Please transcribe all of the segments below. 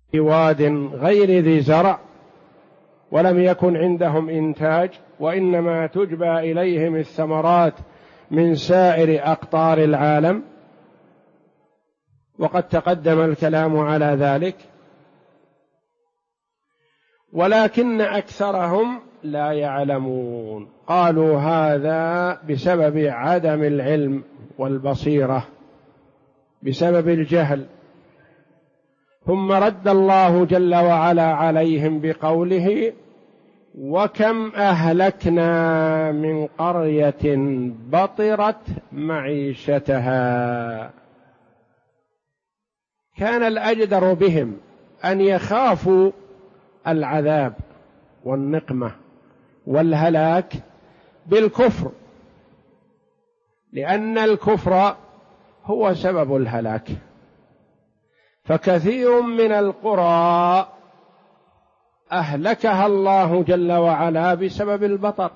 في واد غير ذي زرع ولم يكن عندهم إنتاج، وإنما تجبى إليهم الثمرات من سائر أقطار العالم، وقد تقدم الكلام على ذلك، ولكن أكثرهم لا يعلمون. قالوا هذا بسبب عدم العلم والبصيرة، بسبب الجهل. ثم رد الله جل وعلا عليهم بقوله: وكم أهلكنا من قرية بطرت معيشتها. كان الأجدر بهم أن يخافوا العذاب والنقمة والهلاك بالكفر، لأن الكفر هو سبب الهلاك. فكثير من القرى أهلكها الله جل وعلا بسبب البطر،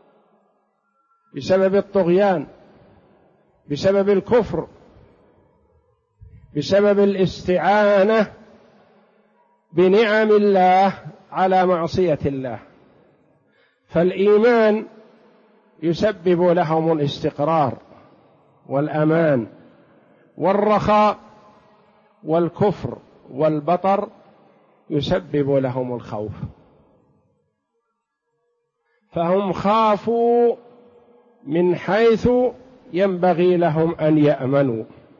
بسبب الطغيان، بسبب الكفر، بسبب الاستعانة بنعم الله على معصية الله. فالإيمان يسبب لهم الاستقرار والأمان والرخاء، والكفر والبطر يسبب لهم الخوف. فهم خافوا من حيث ينبغي لهم أن يأمنوا،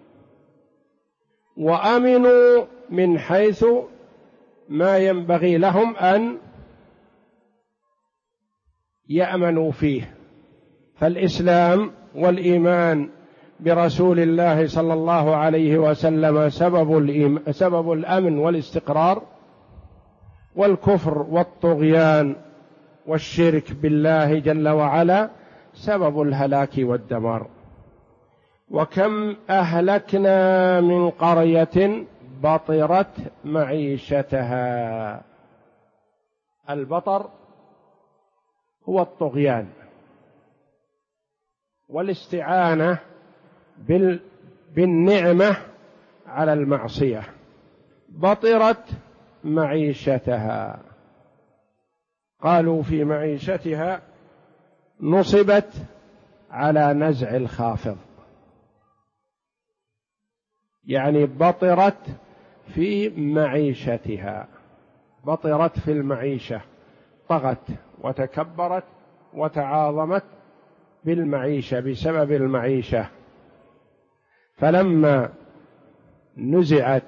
وأمنوا من حيث ما ينبغي لهم أن يأمنوا فيه. فالإسلام والإيمان برسول الله صلى الله عليه وسلم سبب الأمن والاستقرار، والكفر والطغيان والشرك بالله جل وعلا سبب الهلاك والدمار. وكم أهلكنا من قرية بطرت معيشتها. البطر هو الطغيان والاستعانة بالنعمة على المعصية. بطرت معيشتها، قالوا في معيشتها نصبت على نزع الخافض، يعني بطرت في معيشتها، بطرت في المعيشة، طغت وتكبرت وتعاظمت بالمعيشة بسبب المعيشة. فلما نزعت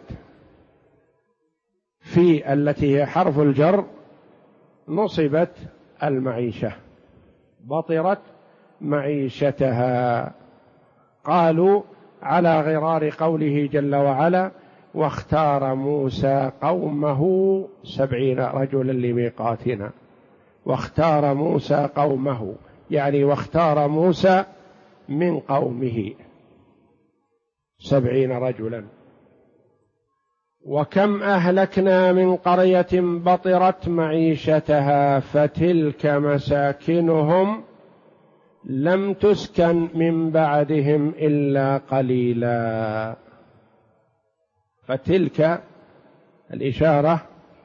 في التي هي حرف الجر نصبت المعيشة، بطرت معيشتها. قالوا على غرار قوله جل وعلا: واختار موسى قومه 70 رجلا لميقاتنا. واختار موسى قومه، يعني واختار موسى من قومه 70 رجلا. وكم أهلكنا من قرية بطرت معيشتها فتلك مساكنهم لم تسكن من بعدهم إلا قليلا. فتلك الإشارة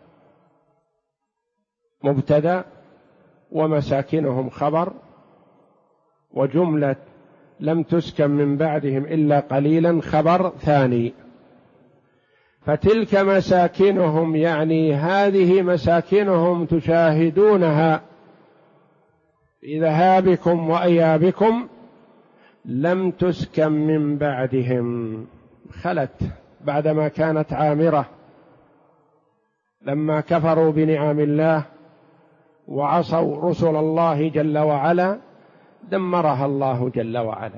مبتدأ، ومساكنهم خبر، وجملة لم تسكن من بعدهم إلا قليلا خبر ثاني. فتلك مساكنهم يعني هذه مساكنهم تشاهدونها في ذهابكم وإيابكم، لم تسكن من بعدهم، خلت بعدما كانت عامرة لما كفروا بنعم الله وعصوا رسل الله جل وعلا، دمرها الله جل وعلا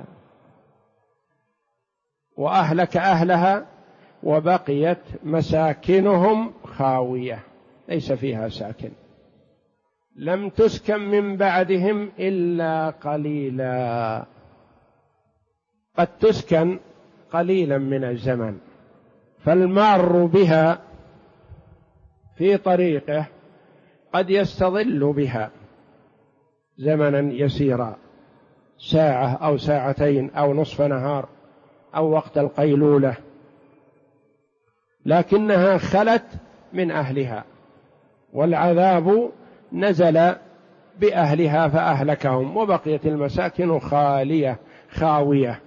وأهلك أهلها، وبقيت مساكنهم خاوية ليس فيها ساكن. لم تسكن من بعدهم إلا قليلا. قد تسكن قليلا من الزمن، فالمار بها في طريقه قد يستظل بها زمنا يسيرا، ساعة أو ساعتين أو نصف نهار أو وقت القيلولة، لكنها خلت من أهلها، والعذاب نزل بأهلها فأهلكهم، وبقيت المساكن خاوية.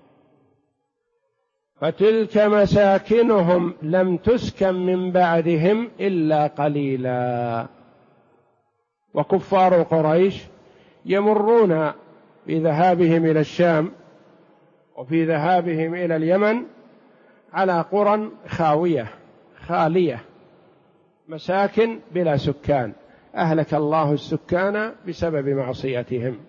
فتلك مساكنهم لم تسكن من بعدهم إلا قليلا. وكفار قريش يمرون في ذهابهم إلى الشام وفي ذهابهم إلى اليمن على قرى خالية، مساكن بلا سكان، أهلك الله السكان بسبب معصيتهم.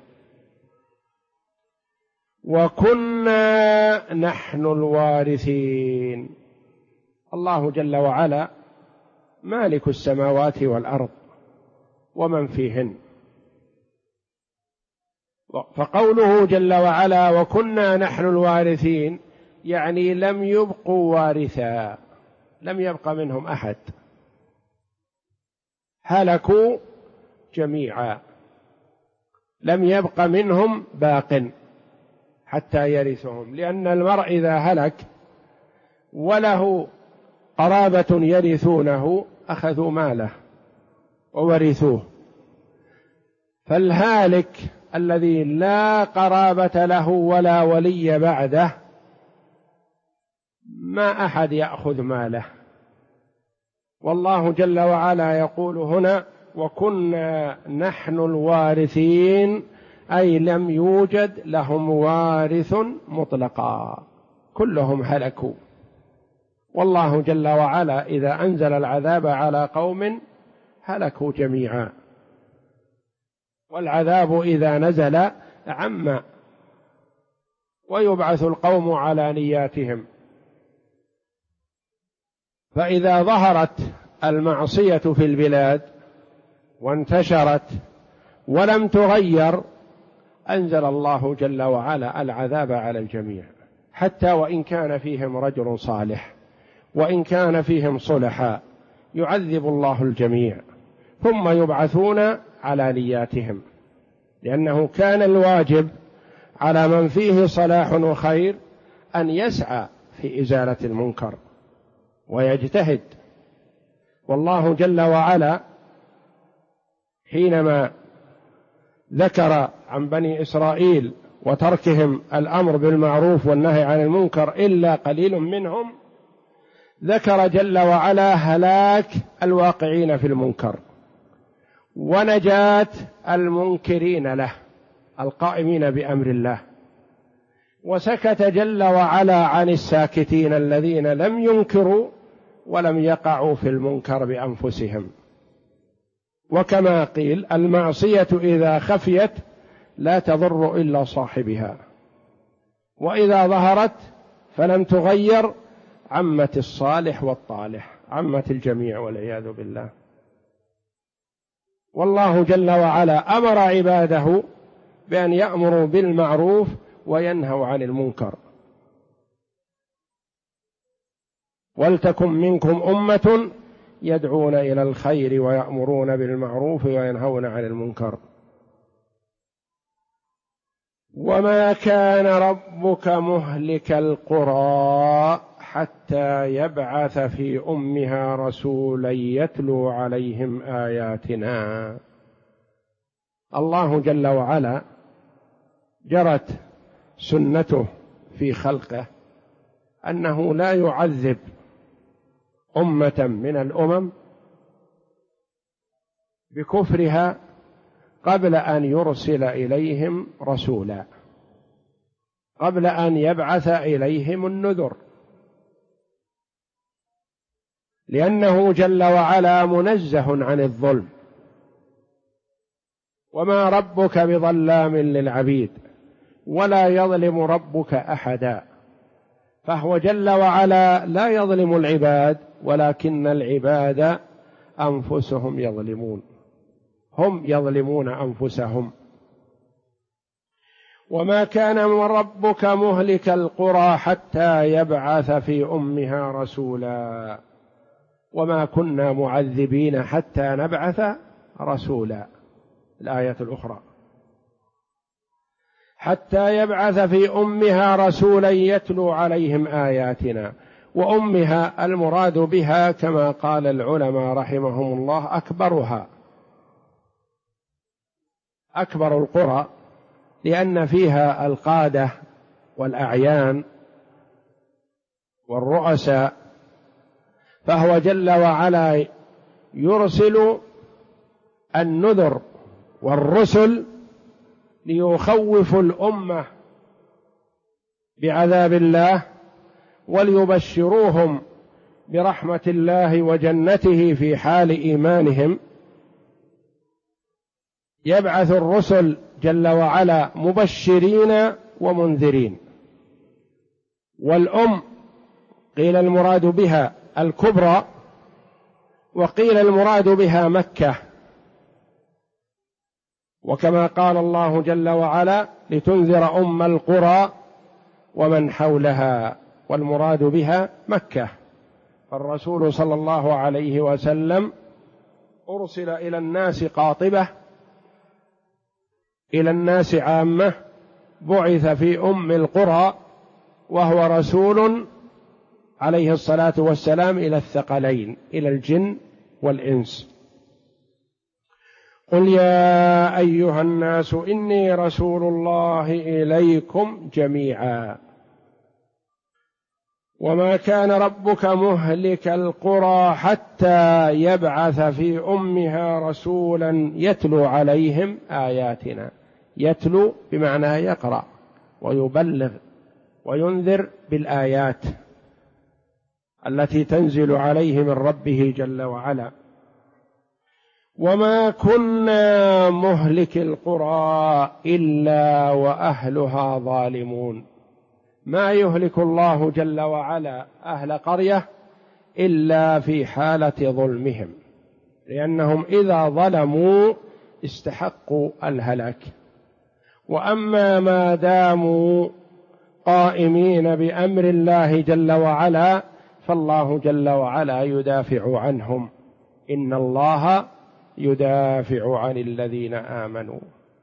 وكنا نحن الوارثين. الله جل وعلا مالك السماوات والأرض ومن فيهن، فقوله جل وعلا وكنا نحن الوارثين يعني لم يبقوا وارثا، لم يبق منهم أحد، هلكوا جميعا، لم يبق منهم باق حتى يرثهم. لأن المرء إذا هلك وله قرابة يرثونه أخذوا ماله وورثوه، فالهالك الذي لا قرابة له ولا ولي بعده ما أحد يأخذ ماله. والله جل وعلا يقول هنا وكنا نحن الوارثين، أي لم يوجد لهم وارث مطلقا، كلهم هلكوا. والله جل وعلا إذا أنزل العذاب على قوم هلكوا جميعا، والعذاب إذا نزل عم، ويبعث القوم على نياتهم. فإذا ظهرت المعصية في البلاد وانتشرت ولم تغير أنزل الله جل وعلا العذاب على الجميع، حتى وإن كان فيهم رجل صالح وإن كان فيهم صلحاء يعذب الله الجميع، ثم يبعثون على نياتهم، لأنه كان الواجب على من فيه صلاح وخير أن يسعى في إزالة المنكر ويجتهد. والله جل وعلا حينما ذكر عن بني إسرائيل وتركهم الأمر بالمعروف والنهي عن المنكر إلا قليل منهم، ذكر جل وعلا هلاك الواقعين في المنكر ونجاة المنكرين له القائمين بأمر الله، وسكت جل وعلا عن الساكتين الذين لم ينكروا ولم يقعوا في المنكر بأنفسهم. وكما قيل المعصية إذا خفيت لا تضر إلا صاحبها، وإذا ظهرت فلم تغير عمت الصالح والطالح، عمت الجميع والعياذ بالله. والله جل وعلا أمر عباده بأن يأمروا بالمعروف وينهوا عن المنكر. ولتكن منكم أمة يدعون إلى الخير ويأمرون بالمعروف وينهون عن المنكر. وما كان ربك مهلك القرى حتى يبعث في أمها رسولا يتلو عليهم آياتنا. الله جل وعلا جرت سنته في خلقه أنه لا يعذب أمة من الأمم بكفرها قبل أن يرسل إليهم رسولا، قبل أن يبعث إليهم النذر، لأنه جل وعلا منزه عن الظلم، وما ربك بظلام للعبيد ولا يظلم ربك أحدا. فهو جل وعلا لا يظلم العباد، ولكن العباد أنفسهم يظلمون، هم يظلمون أنفسهم. وما كان ربك مهلك القرى حتى يبعث في أمها رسولا وما كنا معذبين حتى نبعث رسولا. الآية الأخرى حتى يبعث في أمها رسولا يتلو عليهم آياتنا. وأمها المراد بها كما قال العلماء رحمهم الله أكبرها، أكبر القرى، لأن فيها القادة والأعيان والرؤساء، فهو جل وعلا يرسل النذر والرسل ليخوفوا الأمة بعذاب الله وليبشروهم برحمة الله وجنته في حال إيمانهم. يبعث الرسل جل وعلا مبشرين ومنذرين. والأم قيل المراد بها الكبرى، وقيل المراد بها مكة، وكما قال الله جل وعلا لتنذر أم القرى ومن حولها، والمراد بها مكة. فالرسول صلى الله عليه وسلم أرسل إلى الناس قاطبة، إلى الناس عامة، بعث في أم القرى، وهو رسول عليه الصلاة والسلام إلى الثقلين، إلى الجن والإنس. قل يا أيها الناس إني رسول الله إليكم جميعا وما كان ربك مهلك القرى حتى يبعث في أمها رسولا يتلو عليهم آياتنا. يتلو بمعنى يقرأ ويبلغ وينذر بالآيات التي تنزل عليه من ربه جل وعلا. وما كنا مهلك القرى إلا وأهلها ظالمون. ما يهلك الله جل وعلا أهل قرية إلا في حالة ظلمهم، لأنهم إذا ظلموا استحقوا الهلاك. وأما ما داموا قائمين بأمر الله جل وعلا فالله جل وعلا يدافع عنهم، إن الله يدافع عن الذين آمنوا.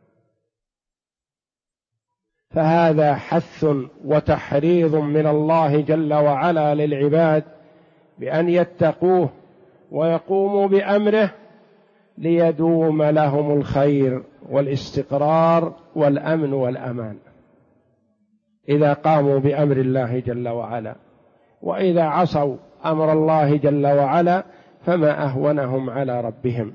فهذا حث وتحريض من الله جل وعلا للعباد بأن يتقوه ويقوموا بأمره ليدوم لهم الخير والاستقرار والأمن والأمان إذا قاموا بأمر الله جل وعلا. وإذا عصوا أمر الله جل وعلا فما أهونهم على ربهم.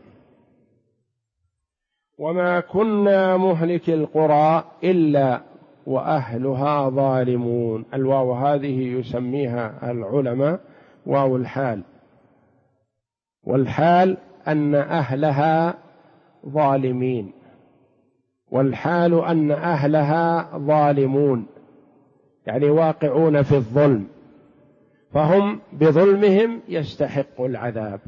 وما كنا مهلك القرى إلا وأهلها ظالمون. الواو هذه يسميها العلماء واو الحال، والحال أن أهلها ظالمين، والحال أن أهلها ظالمون، يعني واقعون في الظلم، فهم بظلمهم يستحقوا العذاب.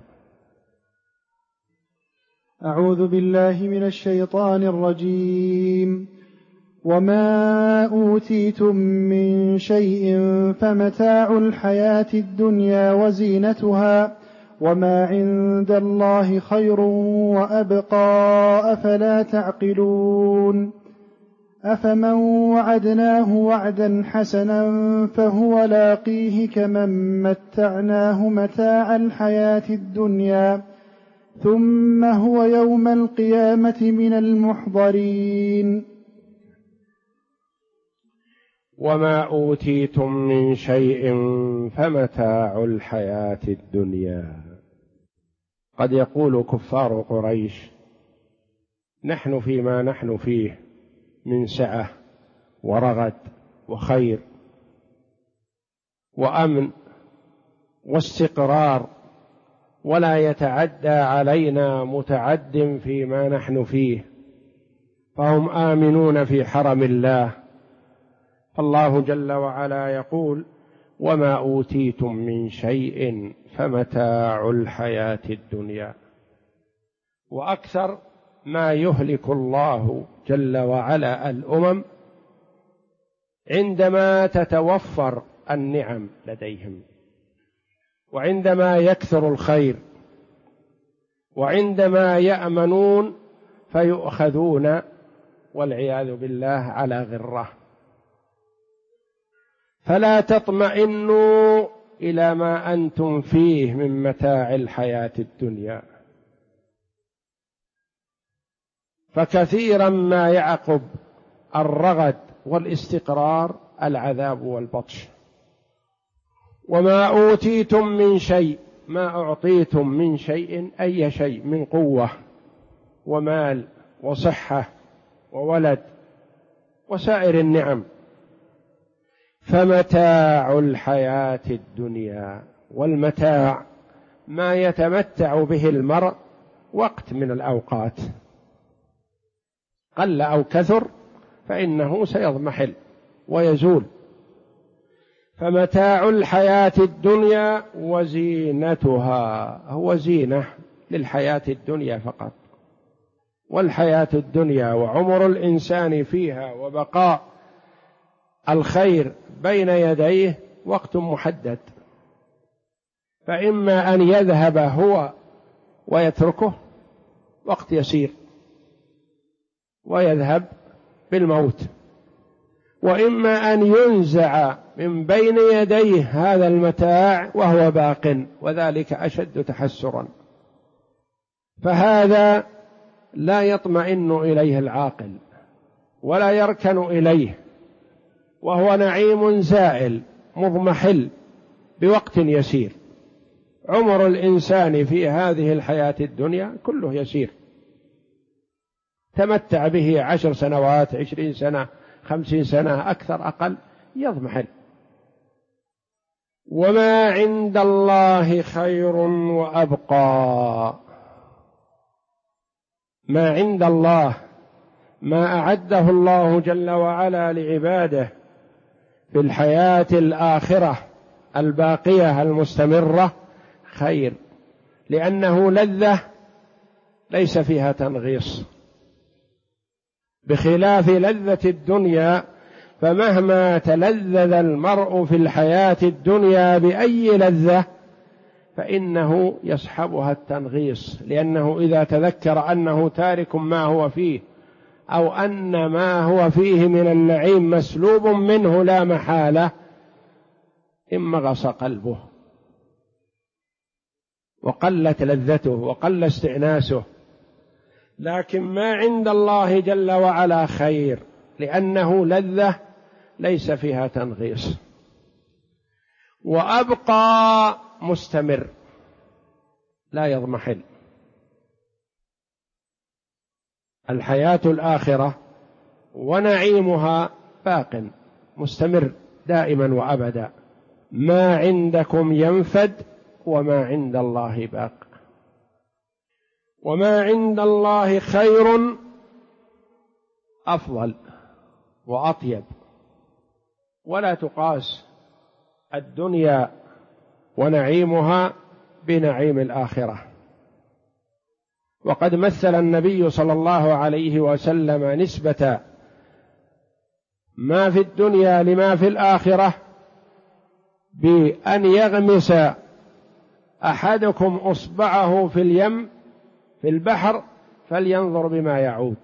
أعوذ بالله من الشيطان الرجيم. وما أوتيتم من شيء فمتاع الحياة الدنيا وزينتها وما عند الله خير وأبقى أفلا تعقلون. أفمن وعدناه وعدا حسنا فهو لاقيه كمن متعناه متاع الحياة الدنيا ثم هو يوم القيامة من المحضرين. وما أوتيتم من شيء فمتاع الحياة الدنيا. قد يقول كفار قريش نحن فيما نحن فيه من سعة ورغد وخير وأمن واستقرار، ولا يتعدى علينا متعد فيما نحن فيه، فهم آمنون في حرم الله. فالله جل وعلا يقول وما أوتيتم من شيء فمتاع الحياة الدنيا. وأكثر ما يهلك الله جل وعلا الأمم عندما تتوفر النعم لديهم، وعندما يكثر الخير، وعندما يأمنون فيؤخذون والعياذ بالله على غرة. فلا تطمئنوا إلى ما أنتم فيه من متاع الحياة الدنيا. فكثيرا ما يعقب الرغد والاستقرار العذاب والبطش. وما أوتيتم من شيء، ما أعطيتم من شيء، أي شيء من قوة ومال وصحة وولد وسائر النعم، فمتاع الحياة الدنيا. والمتاع ما يتمتع به المرء وقت من الأوقات، قل أو كثر فإنه سيضمحل ويزول. فمتاع الحياة الدنيا وزينتها، هو زينة للحياة الدنيا فقط. والحياة الدنيا وعمر الإنسان فيها وبقاء الخير بين يديه وقت محدد، فإما أن يذهب هو ويتركه وقت يسير ويذهب بالموت، وإما أن ينزع من بين يديه هذا المتاع وهو باق، وذلك أشد تحسرا. فهذا لا يطمئن إليه العاقل ولا يركن إليه، وهو نعيم زائل مضمحل بوقت يسير. عمر الإنسان في هذه الحياة الدنيا كله يسير، تمتع به 10 سنوات 20 سنة 50 سنة أكثر أقل يضمحل. وما عند الله خير وأبقى. ما عند الله، ما أعده الله جل وعلا لعباده في الحياة الآخرة الباقية المستمرة خير، لأنه لذة ليس فيها تنغيص، بخلاف لذة الدنيا، فمهما تلذذ المرء في الحياة الدنيا بأي لذة فإنه يصحبها التنغيص، لأنه إذا تذكر أنه تارك ما هو فيه أو أن ما هو فيه من النعيم مسلوب منه لا محالة انمغص قلبه وقلت لذته وقل استئناسه. لكن ما عند الله جل وعلا خير، لأنه لذة ليس فيها تنغيص، وأبقى مستمر لا يضمحل. الحياة الآخرة ونعيمها باق مستمر دائما وأبدا. ما عندكم ينفد وما عند الله باق. وما عند الله خير أفضل وأطيب، ولا تقاس الدنيا ونعيمها بنعيم الآخرة. وقد مثل النبي صلى الله عليه وسلم نسبة ما في الدنيا لما في الآخرة بأن يغمس أحدكم أصبعه في اليم في البحر فلينظر بما يعود.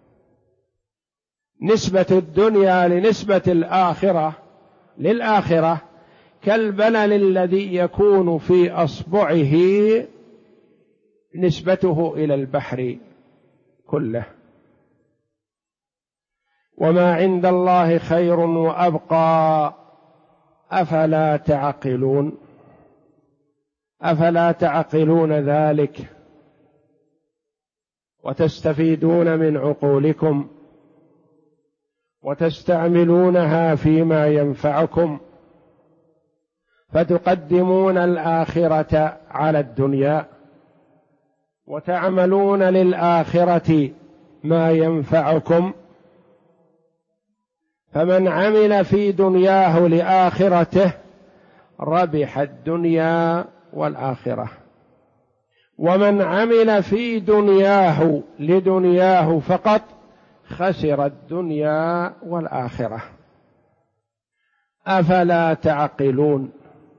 نسبة الدنيا لنسبة الآخرة للآخرة كالبلل الذي يكون في أصبعه نسبته إلى البحر كله. وما عند الله خير وأبقى أفلا تعقلون. أفلا تعقلون ذلك وتستفيدون من عقولكم وتستعملونها فيما ينفعكم، فتقدمون الآخرة على الدنيا وتعملون للآخرة ما ينفعكم. فمن عمل في دنياه لآخرته ربح الدنيا والآخرة، ومن عمل في دنياه لدنياه فقط خسر الدنيا والآخرة. أفلا تعقلون؟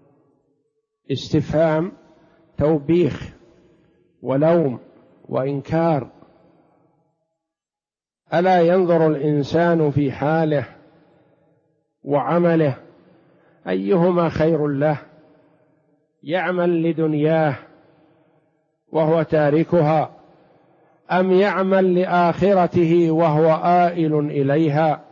استفهام توبيخ ولوم وإنكار. ألا ينظر الإنسان في حاله وعمله أيهما خير له يعمل لدنياه وهو تاركها، أم يعمل لآخرته وهو آئل إليها؟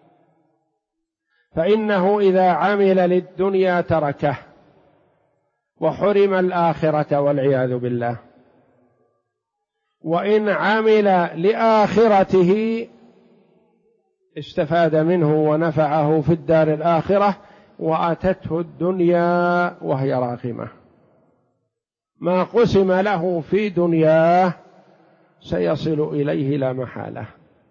فإنه إذا عمل للدنيا تركه وحرم الآخرة والعياذ بالله، وإن عمل لآخرته استفاد منه ونفعه في الدار الآخرة، وأتته الدنيا وهي راغمة. ما قسم له في دنياه سيصل إليه لا محالة،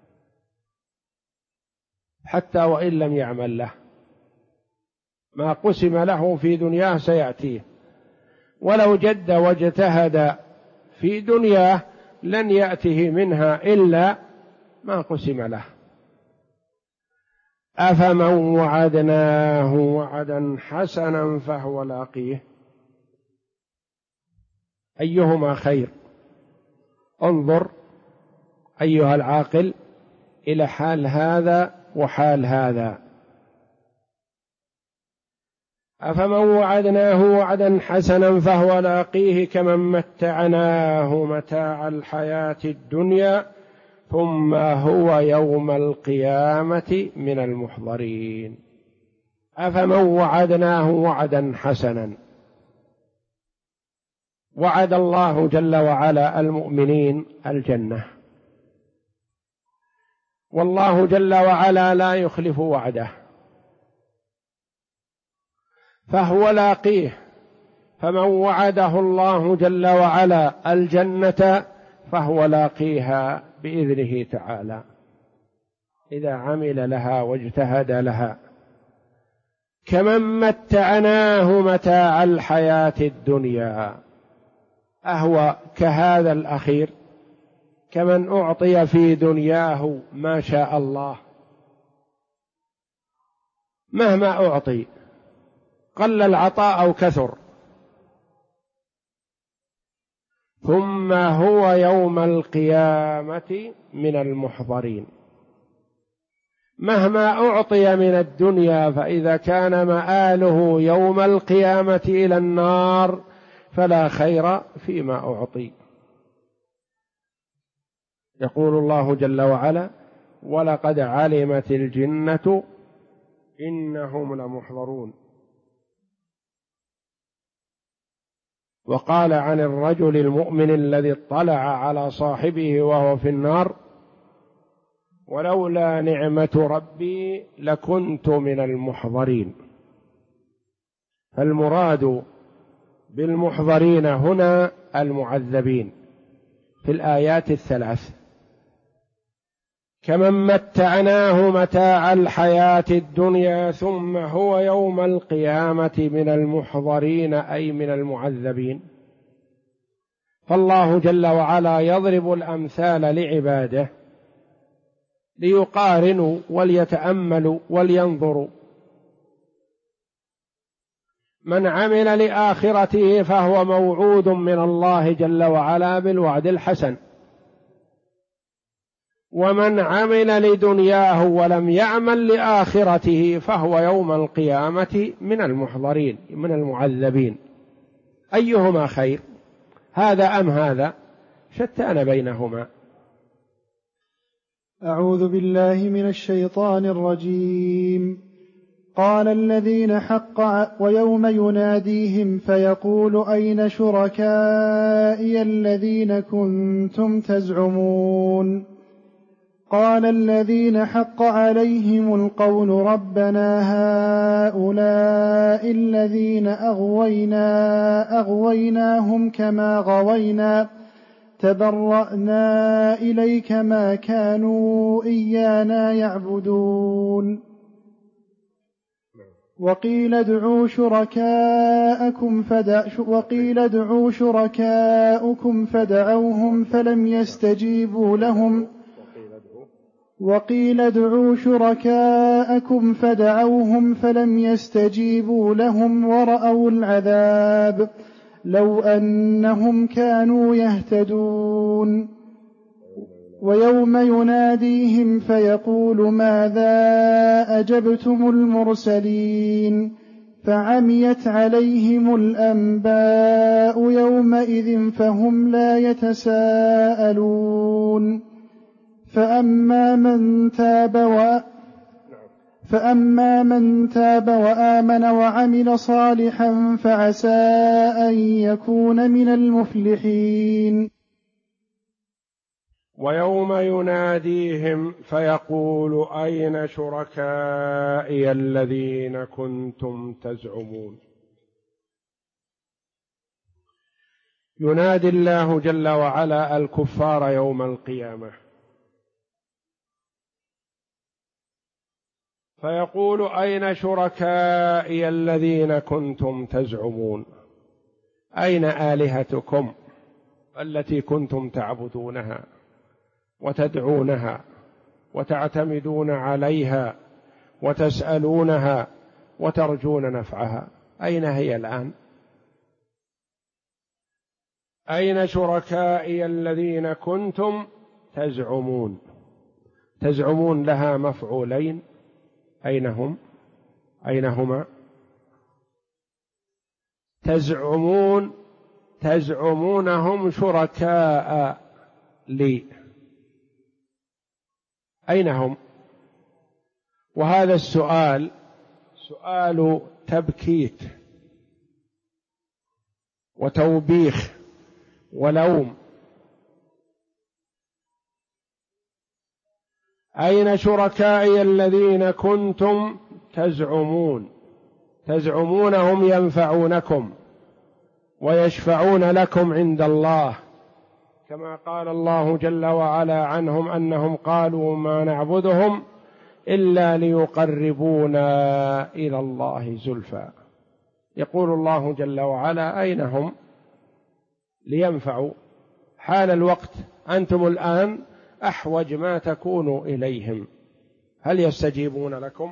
حتى وإن لم يعمل له. ما قسم له في دنياه سيأتيه، ولو جد واجتهد في دنياه لن يأته منها إلا ما قسم له. أفمن وعدناه وعدا حسنا فهو لاقيه، أيهما خير؟ انظر أيها العاقل إلى حال هذا وحال هذا. أفمن وعدناه وعدا حسنا فهو لاقيه كمن متعناه متاع الحياة الدنيا ثم هو يوم القيامة من المحضرين. أفمن وعدناه وعدا حسنا، وعد الله جل وعلا المؤمنين الجنة، والله جل وعلا لا يخلف وعده، فهو لاقيه. فمن وعده الله جل وعلا الجنة فهو لاقيها بإذنه تعالى إذا عمل لها واجتهد لها. كمن متعناه متاع الحياة الدنيا، أهو كهذا الأخير، كمن أعطي في دنياه ما شاء الله، مهما أعطي قل العطاء أو كثر، ثم هو يوم القيامة من المحضرين. مهما أعطي من الدنيا فإذا كان مآله يوم القيامة إلى النار فلا خير فيما أعطي. يقول الله جل وعلا: ولقد علمت الجنة إنهم لمحضرون. وقال عن الرجل المؤمن الذي اطلع على صاحبه وهو في النار: ولولا نعمة ربي لكنت من المحضرين. فالمراد بالمحضرين هنا المعذبين في الآيات الثلاث. كمن متعناه متاع الحياة الدنيا ثم هو يوم القيامة من المحضرين، أي من المعذبين. فالله جل وعلا يضرب الأمثال لعباده ليقارنوا وليتأملوا ولينظروا. من عمل لآخرته فهو موعود من الله جل وعلا بالوعد الحسن، ومن عمل لدنياه ولم يعمل لآخرته فهو يوم القيامة من المحضرين من المعذبين. أيهما خير، هذا أم هذا؟ شتان بينهما. أعوذ بالله من الشيطان الرجيم. قال الذين حق ويوم يناديهم فيقول أين شركائي الذين كنتم تزعمون. قال الذين حق عليهم القول ربنا هؤلاء الذين أغويناهم كما غوينا تبرأنا إليك ما كانوا إيانا يعبدون. وقيل ادعوا شركاءكم فدعوهم فلم يستجيبوا لهم ورأوا العذاب لو أنهم كانوا يهتدون. ويوم يناديهم فيقول ماذا أجبتم المرسلين فعميت عليهم الأنباء يومئذ فهم لا يتساءلون. فأما من تاب وآمن وعمل صالحا فعسى أن يكون من المفلحين. ويوم يناديهم فيقول أين شركائي الذين كنتم تزعمون. ينادي الله جل وعلا الكفار يوم القيامة فيقول أين شركائي الذين كنتم تزعمون، أين آلهتكم التي كنتم تعبدونها وتدعونها وتعتمدون عليها وتسألونها وترجون نفعها، أين هي الآن؟ أين شركائي الذين كنتم تزعمون؟ تزعمون لها مفعولين، أين هم؟ أين هما؟ تزعمونهم شركاء لي، أين هم؟ وهذا السؤال سؤال تبكيت وتوبيخ ولوم. أين شركائي الذين كنتم تزعمونهم ينفعونكم ويشفعون لكم عند الله، كما قال الله جل وعلا عنهم أنهم قالوا ما نعبدهم إلا ليقربونا إلى الله زلفى. يقول الله جل وعلا أين هم لينفعوا؟ حال الوقت أنتم الآن أحوج ما تكونوا إليهم، هل يستجيبون لكم؟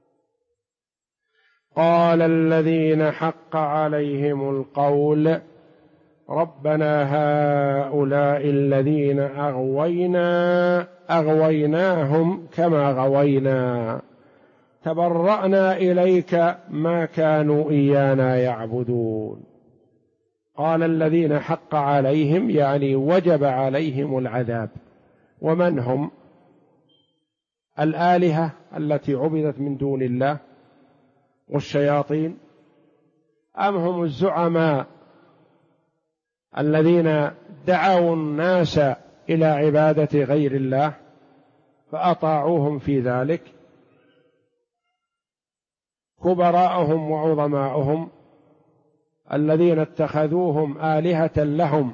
قال الذين حق عليهم القول ربنا هؤلاء الذين أغويناهم كما غوينا تبرأنا إليك ما كانوا إيانا يعبدون. قال الذين حق عليهم يعني وجب عليهم العذاب. ومن هم؟ الآلهة التي عبدت من دون الله والشياطين، أم هم الزعماء الذين دعوا الناس إلى عبادة غير الله فأطاعوهم في ذلك؟ كبراءهم وعظماؤهم الذين اتخذوهم آلهة لهم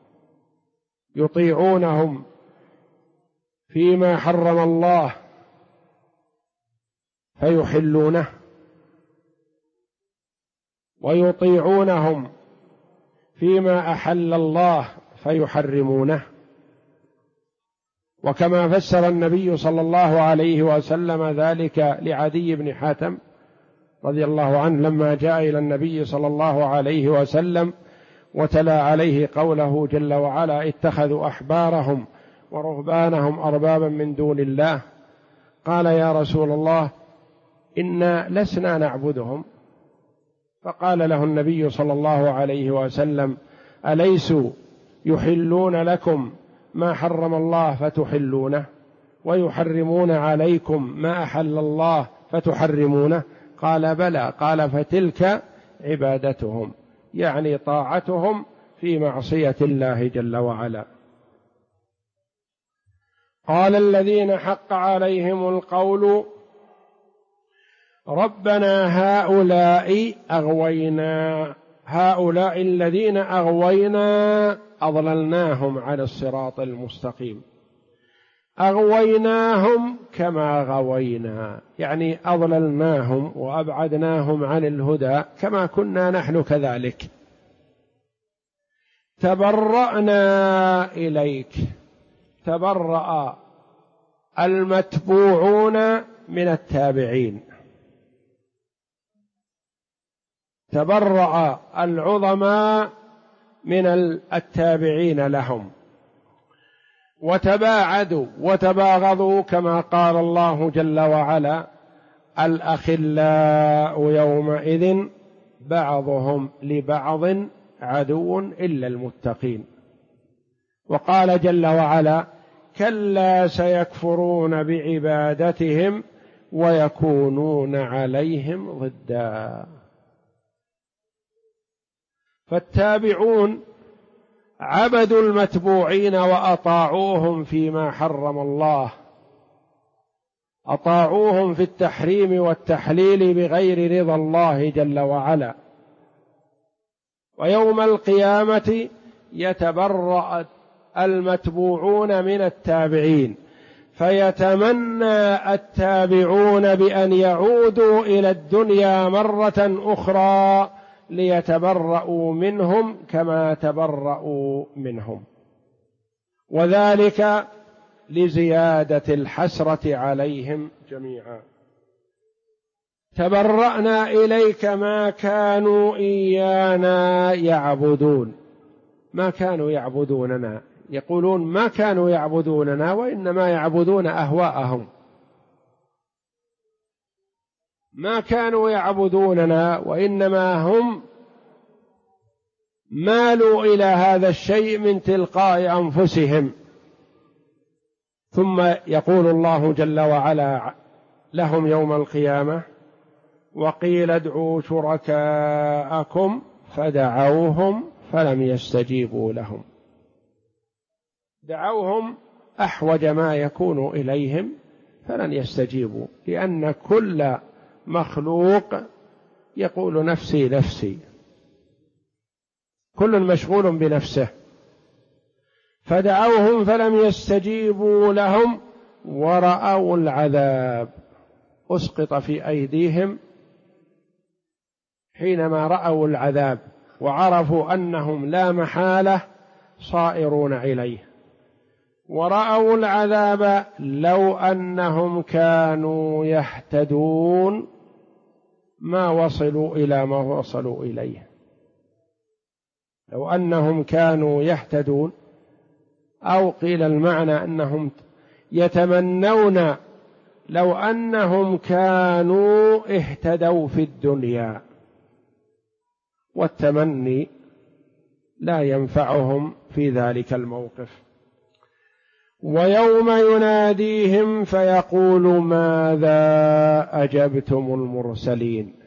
يطيعونهم فيما حرم الله فيحلونه ويطيعونهم فيما أحل الله فيحرمونه. وكما فسر النبي صلى الله عليه وسلم ذلك لعدي بن حاتم رضي الله عنه لما جاء إلى النبي صلى الله عليه وسلم وتلا عليه قوله جل وعلا اتخذوا أحبارهم ورهبانهم أربابا من دون الله، قال يا رسول الله إنا لسنا نعبدهم. فقال له النبي صلى الله عليه وسلم أليسوا يحلون لكم ما حرم الله فتحلونه ويحرمون عليكم ما أحل الله فتحرمونه؟ قال بلى. قال فتلك عبادتهم، يعني طاعتهم في معصية الله جل وعلا. قال الذين حق عليهم القول ربنا هؤلاء الذين أغوينا أضللناهم على الصراط المستقيم. أغويناهم كما غوينا، يعني أضللناهم وأبعدناهم عن الهدى كما كنا نحن كذلك. تبرأنا إليك، تبرأ المتبوعون من التابعين، تبرأ العظماء من التابعين لهم، وتباعدوا وتباغضوا كما قال الله جل وعلا الأخلاء يومئذ بعضهم لبعض عدو إلا المتقين. وقال جل وعلا: كلا سيكفرون بعبادتهم ويكونون عليهم ضدا. فالتابعون عبدوا المتبوعين وأطاعوهم فيما حرم الله، أطاعوهم في التحريم والتحليل بغير رضا الله جل وعلا. ويوم القيامة يتبرأ المتبوعون من التابعين، فيتمنى التابعون بأن يعودوا إلى الدنيا مرة أخرى ليتبرؤوا منهم كما تبرؤوا منهم، وذلك لزيادة الحسرة عليهم جميعا. تبرأنا إليك ما كانوا إيانا يعبدون، ما كانوا يعبدوننا، يقولون ما كانوا يعبدوننا وإنما يعبدون أهواءهم، ما كانوا يعبدوننا وإنما هم مالوا إلى هذا الشيء من تلقاء أنفسهم. ثم يقول الله جل وعلا لهم يوم القيامة: وقيل ادعوا شركاءكم فدعوهم فلم يستجيبوا لهم. دعوهم أحوج ما يكون إليهم فلن يستجيبوا، لأن كل مخلوق يقول نفسي نفسي، كل مشغول بنفسه. فدعوهم فلم يستجيبوا لهم ورأوا العذاب، أسقط في أيديهم حينما رأوا العذاب وعرفوا أنهم لا محالة صائرون إليه. ورأوا العذاب لو أنهم كانوا يهتدون ما وصلوا إلى ما وصلوا إليه. لو أنهم كانوا يهتدون، أو قيل المعنى أنهم يتمنون لو أنهم كانوا اهتدوا في الدنيا، والتمني لا ينفعهم في ذلك الموقف. ويوم يناديهم فيقول ماذا أجبتم المرسلين.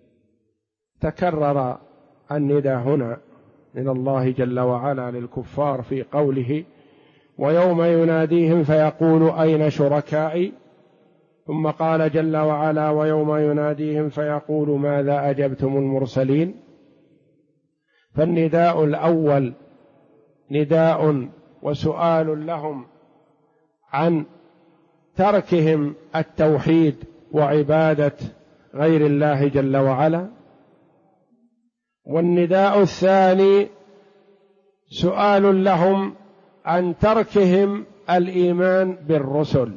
تكرر النداء هنا من الله جل وعلا للكفار في قوله: ويوم يناديهم فيقول أين شركائي، ثم قال جل وعلا: ويوم يناديهم فيقول ماذا أجبتم المرسلين. فالنداء الأول نداء وسؤال لهم عن تركهم التوحيد وعبادة غير الله جل وعلا، والنداء الثاني سؤال لهم عن تركهم الإيمان بالرسل،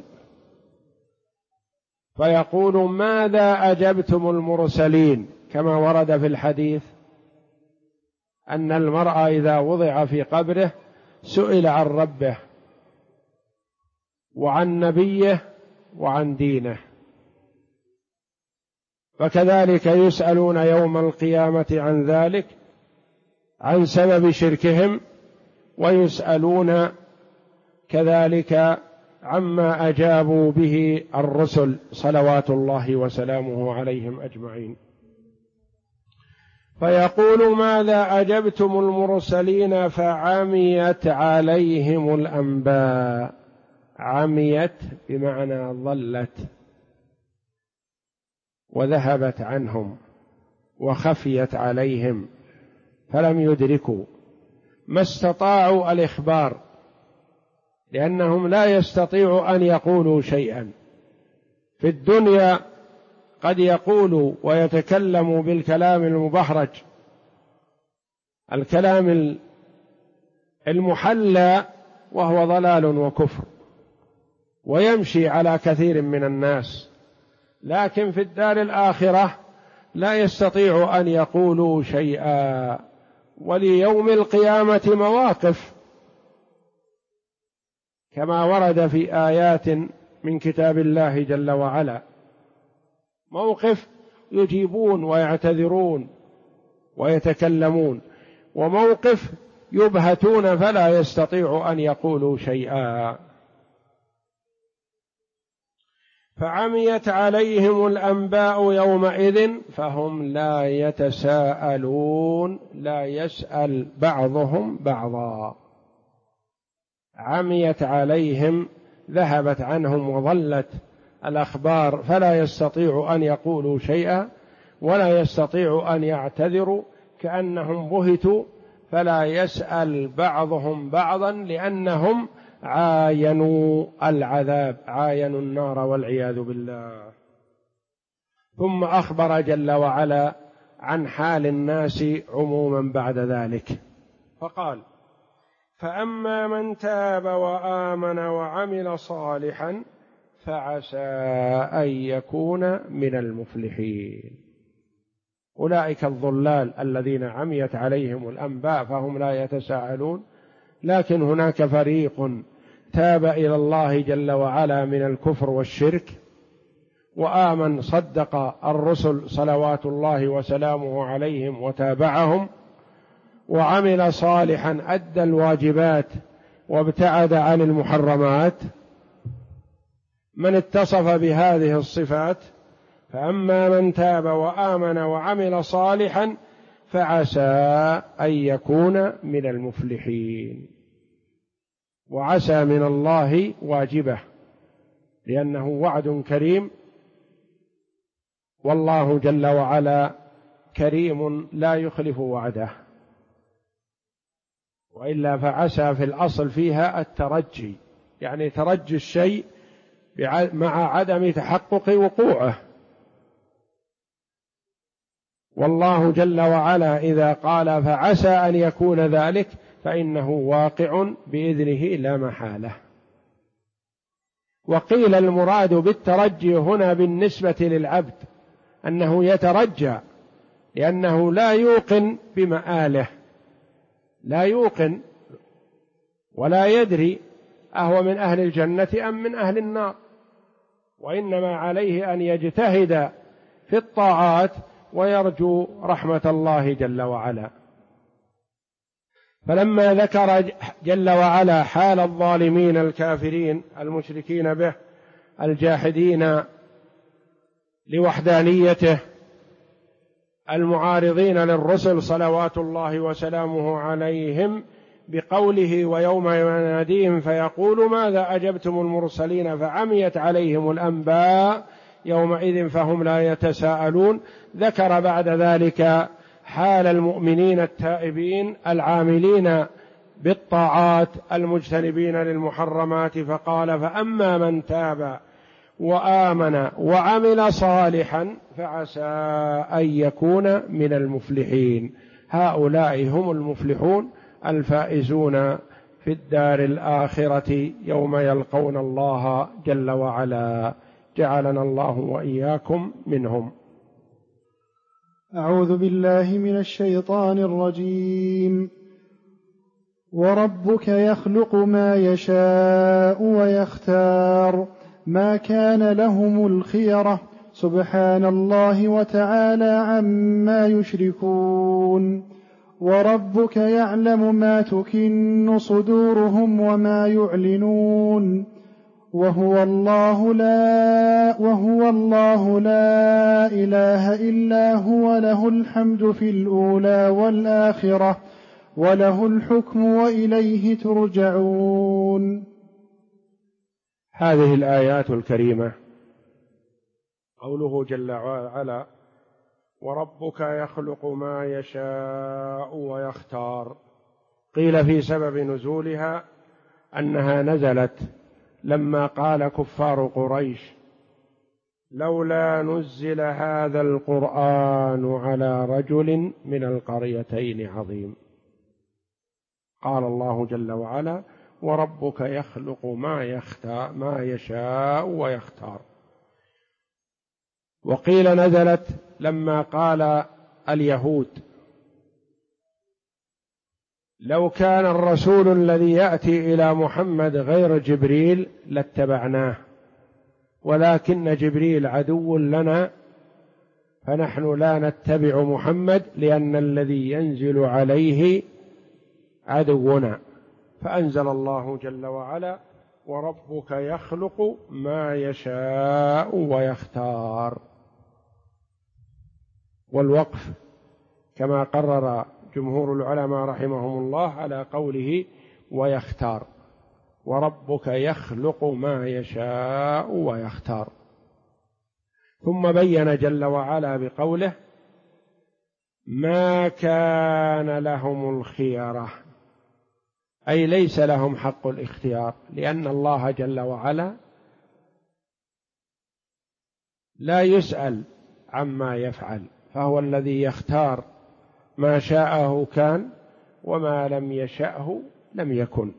فيقول ماذا أجبتم المرسلين، كما ورد في الحديث أن المرء إذا وضع في قبره سئل عن ربه وعن نبيه وعن دينه، فكذلك يسألون يوم القيامة عن ذلك، عن سبب شركهم، ويسألون كذلك عما أجابوا به الرسل صلوات الله وسلامه عليهم أجمعين. فيقول ماذا أجبتم المرسلين فعميت عليهم الأنباء. عميت بمعنى ضلت وذهبت عنهم وخفيت عليهم، فلم يدركوا، ما استطاعوا الإخبار، لأنهم لا يستطيعوا أن يقولوا شيئا. في الدنيا قد يقولوا ويتكلموا بالكلام المبهرج، الكلام المحلى، وهو ضلال وكفر، ويمشي على كثير من الناس، لكن في الدار الآخرة لا يستطيع أن يقولوا شيئا. وليوم القيامة مواقف كما ورد في آيات من كتاب الله جل وعلا، موقف يجيبون ويعتذرون ويتكلمون، وموقف يبهتون فلا يستطيع أن يقولوا شيئا. فعميت عليهم الأنباء يومئذ فهم لا يتساءلون، لا يسأل بعضهم بعضا. عميت عليهم، ذهبت عنهم وظلت الأخبار، فلا يستطيع أن يقولوا شيئا ولا يستطيع أن يعتذروا، كأنهم بهتوا، فلا يسأل بعضهم بعضا لأنهم عاينوا العذاب، عاينوا النار والعياذ بالله. ثم أخبر جل وعلا عن حال الناس عموما بعد ذلك، فقال: فأما من تاب وآمن وعمل صالحا فعسى أن يكون من المفلحين. أولئك الضلال الذين عميت عليهم الأنباء فهم لا يتساءلون، لكن هناك فريق تاب إلى الله جل وعلا من الكفر والشرك، وآمن صدق الرسل صلوات الله وسلامه عليهم وتابعهم، وعمل صالحا أدى الواجبات وابتعد عن المحرمات. من اتصف بهذه الصفات: فأما من تاب وآمن وعمل صالحا فعسى أن يكون من المفلحين. وعسى من الله واجبة، لأنه وعد كريم، والله جل وعلا كريم لا يخلف وعده، وإلا فعسى في الأصل فيها الترجي، يعني ترجي الشيء مع عدم تحقق وقوعه. والله جل وعلا إذا قال فعسى أن يكون ذلك فإنه واقع بإذنه لا محالة. وقيل المراد بالترجي هنا بالنسبة للعبد أنه يترجى، لأنه لا يوقن بمآله، لا يوقن ولا يدري أهو من أهل الجنة أم من أهل النار، وإنما عليه أن يجتهد في الطاعات ويرجو رحمة الله جل وعلا. فلما ذكر جل وعلا حال الظالمين الكافرين المشركين به الجاحدين لوحدانيته المعارضين للرسل صلوات الله وسلامه عليهم بقوله: ويوم يناديهم فيقول ماذا أجبتم المرسلين فعميت عليهم الأنباء يومئذ فهم لا يتساءلون، ذكر بعد ذلك حال المؤمنين التائبين العاملين بالطاعات المجتنبين للمحرمات، فقال: فأما من تاب وآمن وعمل صالحا فعسى أن يكون من المفلحين. هؤلاء هم المفلحون الفائزون في الدار الآخرة يوم يلقون الله جل وعلا، جعلنا الله وإياكم منهم. أعوذ بالله من الشيطان الرجيم. وربك يخلق ما يشاء ويختار ما كان لهم الخيرة سبحان الله وتعالى عما يشركون. وربك يعلم ما تكن صدورهم وما يعلنون وهو الله لا إله إلا هو له الحمد في الأولى والآخرة وله الحكم وإليه ترجعون. هذه الآيات الكريمة قوله جل وعلا: وربك يخلق ما يشاء ويختار. قيل في سبب نزولها أنها نزلت لما قال كفار قريش: لولا نزل هذا القرآن على رجل من القريتين عظيم. قال الله جل وعلا: وربك يخلق ما يشاء ويختار. وقيل نزلت لما قال اليهود: لو كان الرسول الذي يأتي إلى محمد غير جبريل لاتبعناه، ولكن جبريل عدو لنا فنحن لا نتبع محمد لأن الذي ينزل عليه عدونا. فأنزل الله جل وعلا: وربك يخلق ما يشاء ويختار. والوقف كما قرر جمهور العلماء رحمهم الله على قوله ويختار، وربك يخلق ما يشاء ويختار. ثم بين جل وعلا بقوله: ما كان لهم الخيرة، أي ليس لهم حق الاختيار، لأن الله جل وعلا لا يسأل عما يفعل، فهو الذي يختار، ما شاءه كان وما لم يشأه لم يكن.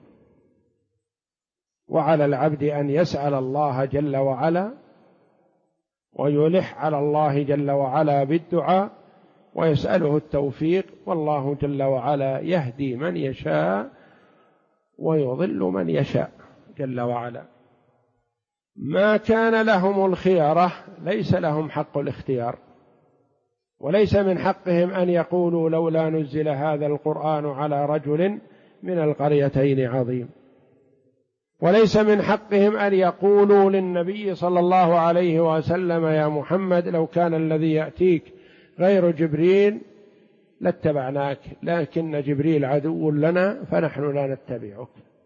وعلى العبد أن يسأل الله جل وعلا ويلح على الله جل وعلا بالدعاء ويسأله التوفيق، والله جل وعلا يهدي من يشاء ويضل من يشاء جل وعلا. ما كان لهم الخيرة، ليس لهم حق الاختيار، وليس من حقهم أن يقولوا لولا نزل هذا القرآن على رجل من القريتين عظيم، وليس من حقهم أن يقولوا للنبي صلى الله عليه وسلم: يا محمد لو كان الذي يأتيك غير جبريل لاتبعناك، لكن جبريل عدو لنا فنحن لا نتبعك.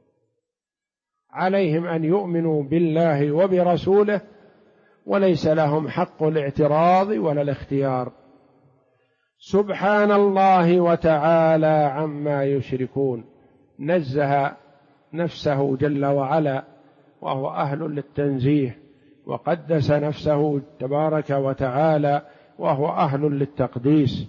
عليهم أن يؤمنوا بالله وبرسوله، وليس لهم حق الاعتراض ولا الاختيار. سبحان الله وتعالى عما يشركون، نزه نفسه جل وعلا وهو أهل للتنزيه، وقدس نفسه تبارك وتعالى وهو أهل للتقديس،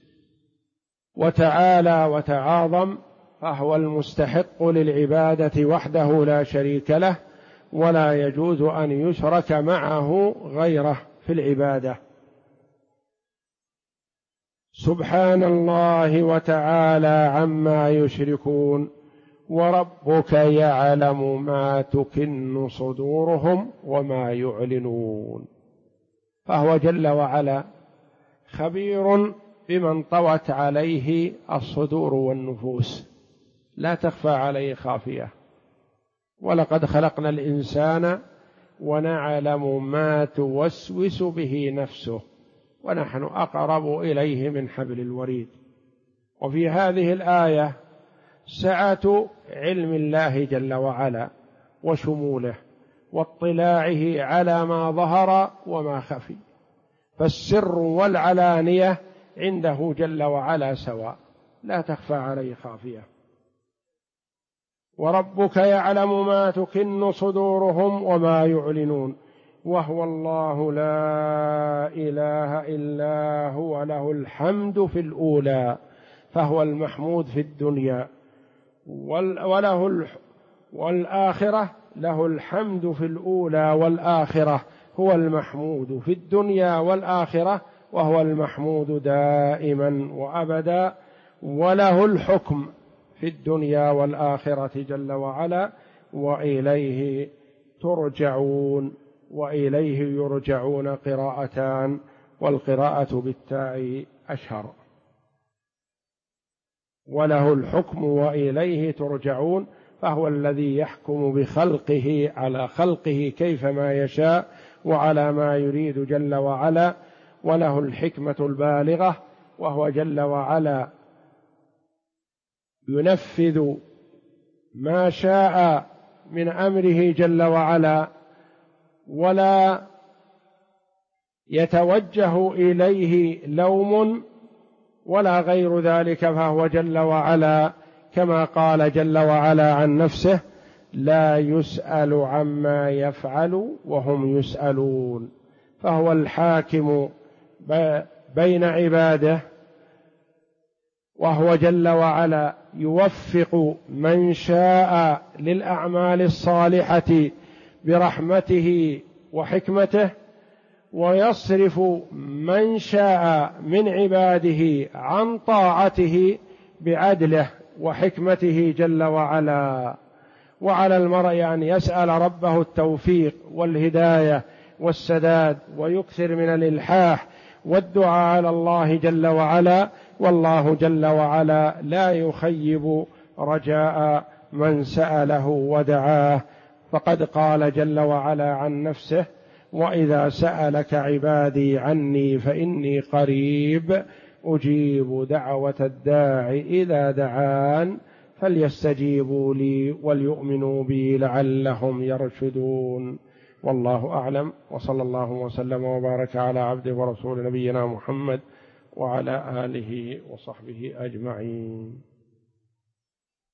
وتعالى وتعاظم، فهو المستحق للعبادة وحده لا شريك له، ولا يجوز أن يشرك معه غيره في العبادة. سبحان الله وتعالى عما يشركون. وربك يعلم ما تكن صدورهم وما يعلنون، فهو جل وعلا خبير بمن طوت عليه الصدور والنفوس، لا تخفى عليه خافية. ولقد خلقنا الإنسان ونعلم ما توسوس به نفسه ونحن أقرب إليه من حبل الوريد. وفي هذه الآية سعة علم الله جل وعلا وشموله واطلاعه على ما ظهر وما خفي، فالسر والعلانية عنده جل وعلا سواء، لا تخفى عليه خافية. وربك يعلم ما تكن صدورهم وما يعلنون، وهو الله لا إله إلا هو، له الحمد في الأولى، فهو المحمود في الدنيا، والآخرة له الحمد في الأولى والآخرة، هو المحمود في الدنيا والآخرة، وهو المحمود دائما وأبدا، وله الحكم في الدنيا والآخرة جل وعلا، وإليه ترجعون. وإليه يرجعون قراءتان، والقراءة بالتاء أشهر. وله الحكم وإليه ترجعون، فهو الذي يحكم بخلقه على خلقه كيفما يشاء وعلى ما يريد جل وعلا، وله الحكمة البالغة، وهو جل وعلا ينفذ ما شاء من أمره جل وعلا، ولا يتوجه إليه لوم ولا غير ذلك، فهو جل وعلا كما قال جل وعلا عن نفسه: لا يسأل عما يفعل وهم يسألون. فهو الحاكم بين عباده، وهو جل وعلا يوفق من شاء للأعمال الصالحة برحمته وحكمته، ويصرف من شاء من عباده عن طاعته بعدله وحكمته جل وعلا. وعلى المرء أن يسأل ربه التوفيق والهداية والسداد، ويكثر من الإلحاح والدعاء على الله جل وعلا، والله جل وعلا لا يخيب رجاء من سأله ودعاه، فقد قال جل وعلا عن نفسه: وإذا سألك عبادي عني فإني قريب أجيب دعوة الداع إذا دعان فليستجيبوا لي وليؤمنوا بي لعلهم يرشدون. والله أعلم، وصلى الله وسلم وبارك على عبده ورسول نبينا محمد وعلى آله وصحبه أجمعين.